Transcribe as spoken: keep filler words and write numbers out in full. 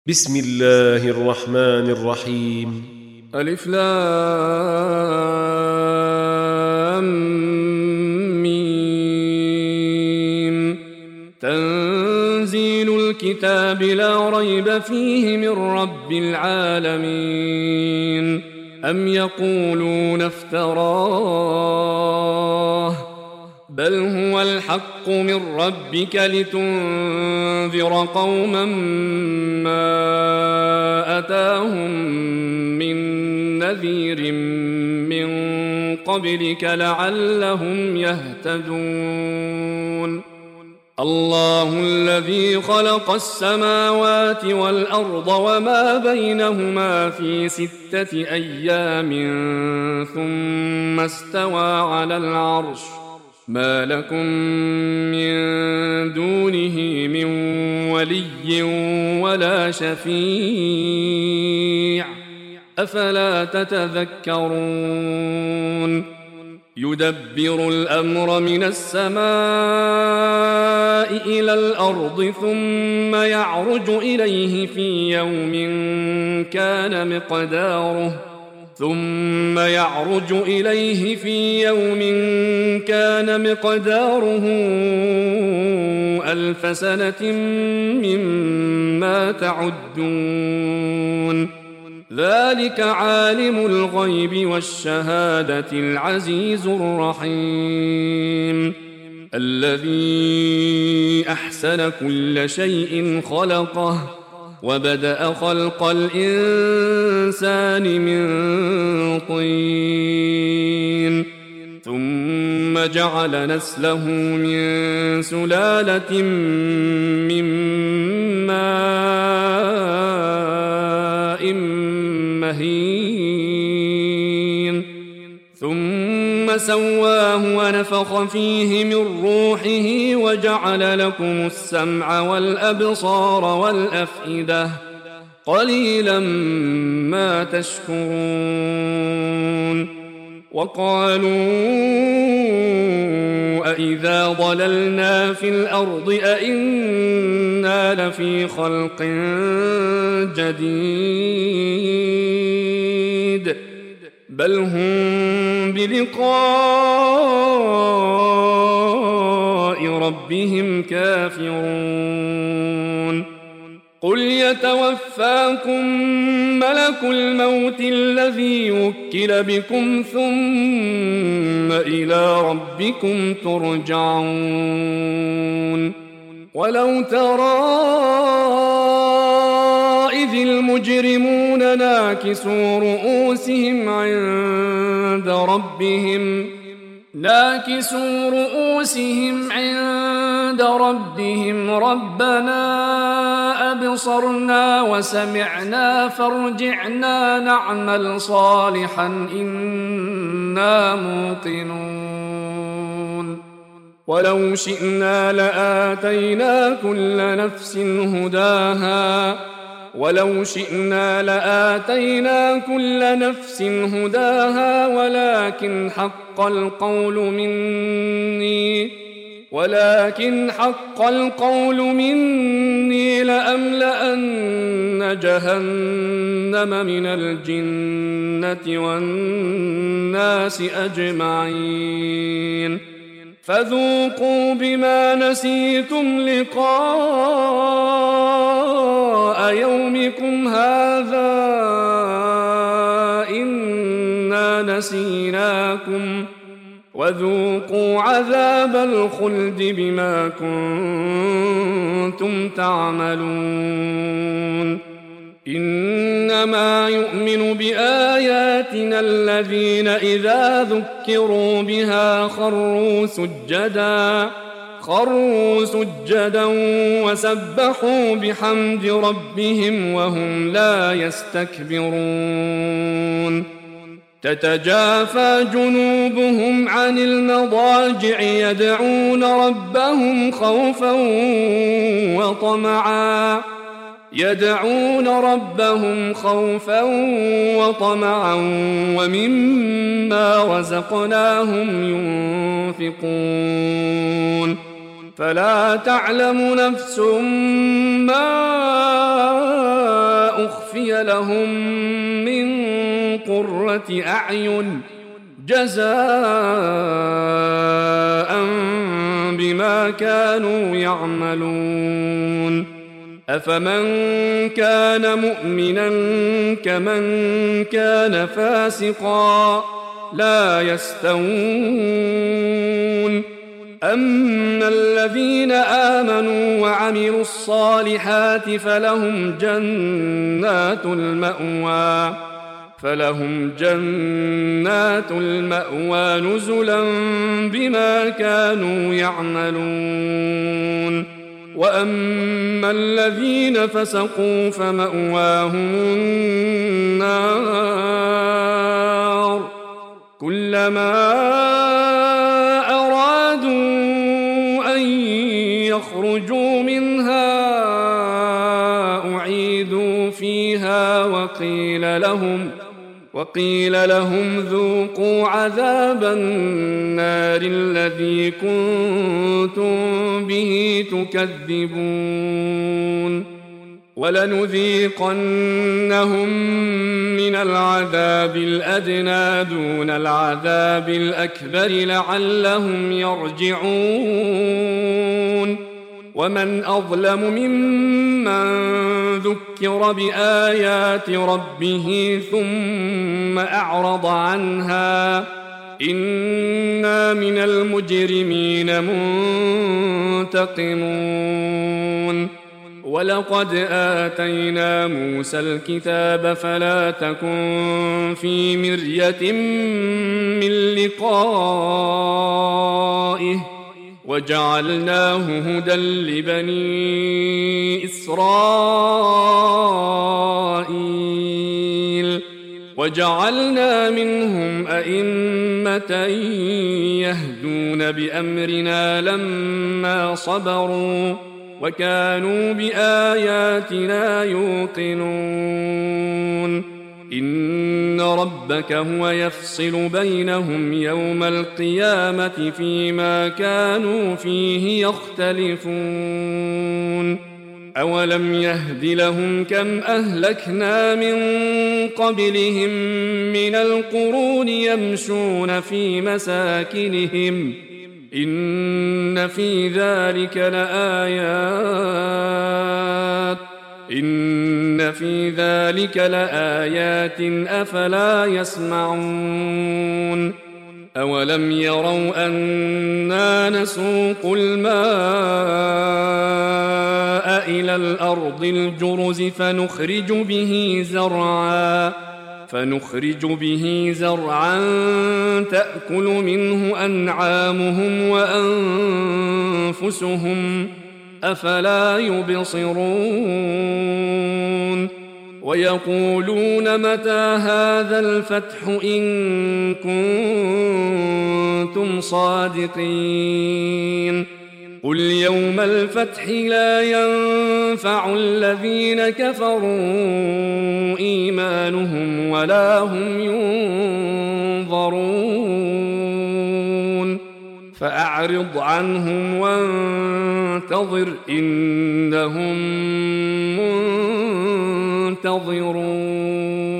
بسم الله الرحمن الرحيم. ألف لام ميم. تنزيل الكتاب لا ريب فيه من رب العالمين. أم يقولون افتراه بل هو الحق من ربك لتنذر قوما ما أتاهم من نذير من قبلك لعلهم يهتدون. الله الذي خلق السماوات والأرض وما بينهما في ستة أيام ثم استوى على العرش ما لكم من دونه من ولي ولا شفيع أفلا تتذكرون. يدبر الأمر من السماء إلى الأرض ثم يعرج إليه في يوم كان مقداره ثم يعرج إليه في يوم كان مقداره ألف سنة مما تعدون. ذلك عالم الغيب والشهادة العزيز الرحيم الذي أحسن كل شيء خلقه وبدأ خلق الإنسان من طين ثم جعل نسله من سلالة من ماء مهين ثم سواه ونفخ فيه من روحه وجعل لكم السمع والأبصار والأفئدة قليلا ما تشكرون. وقالوا أإذا ضللنا في الأرض أإنا لفي خلق جديد بل هم بلقاء ربهم كافرون. قل يتوفاكم ملك الموت الذي وكل بكم ثم إلى ربكم ترجعون. ولو ترى إذ المجرمون ناكسوا رؤوسهم عند ربهم ناكسوا رؤوسهم عند ربهم ربنا أبصرنا وسمعنا فارجعنا نعمل صالحا إنا موقنون. ولو شئنا لآتينا كل نفس هداها ولو شئنا لآتينا كل نفس هداها ولكن حق القول مني ولكن حق القول مني لأملأن جهنم من الجنة والناس أجمعين. فذوقوا بما نسيتم لقاء يومكم هذا إنا نسيناكم وذوقوا عذاب الخلد بما كنتم تعملون. إنما يؤمن بآياتنا الذين إذا ذكروا بها خروا سجدا خروا سجدا وسبحوا بحمد ربهم وهم لا يستكبرون. تتجافى جنوبهم عن المضاجع يدعون ربهم خوفا وطمعا يدعون ربهم خوفا وطمعا ومما رزقناهم ينفقون. فلا تعلم نفس ما لهم من قرة أعين جزاء بما كانوا يعملون. أفمن كان مؤمنا كمن كان فاسقا لا يستوون. أما الذين آمنوا وعملوا الصالحات فلهم جنات المأوى فلهم جنات المأوى نزلا بما كانوا يعملون. وأما الذين فسقوا فمأواهم النار كلما أرادوا أن يخرجوا منها أعيدوا فيها وقيل لهم وقيل لهم ذوقوا عذاب النار الذي كنتم به تكذبون. ولنذيقنهم من العذاب الأدنى دون العذاب الأكبر لعلهم يرجعون. ومن أظلم ممن ذكر بآيات ربه ثم أعرض عنها إنا من المجرمين منتقمون. ولقد آتينا موسى الكتاب فلا تكن في مرية من لقائه وجعلناه هدى لبني إسرائيل وجعلنا منهم أئمة يهدون بأمرنا لما صبروا وكانوا بآياتنا يوقنون. إن ربك هو يفصل بينهم يوم القيامة فيما كانوا فيه يختلفون. أولم يهد لهم كم أهلكنا من قبلهم من القرون يمشون في مساكنهم إن في ذلك لآيات إن في ذلك لآيات أفلا يسمعون. أولم يروا أنا نسوق الماء إلى الأرض الجرز فنخرج به زرعا فنخرج به زرعا تأكل منه أنعامهم وأنفسهم أفلا يبصرون. ويقولون متى هذا الفتح إن كنتم صادقين. قل يوم الفتح لا ينفع الذين كفروا إيمانهم ولا هم ينظرون. فأعرض عنهم وانتظر إنهم منتظرون.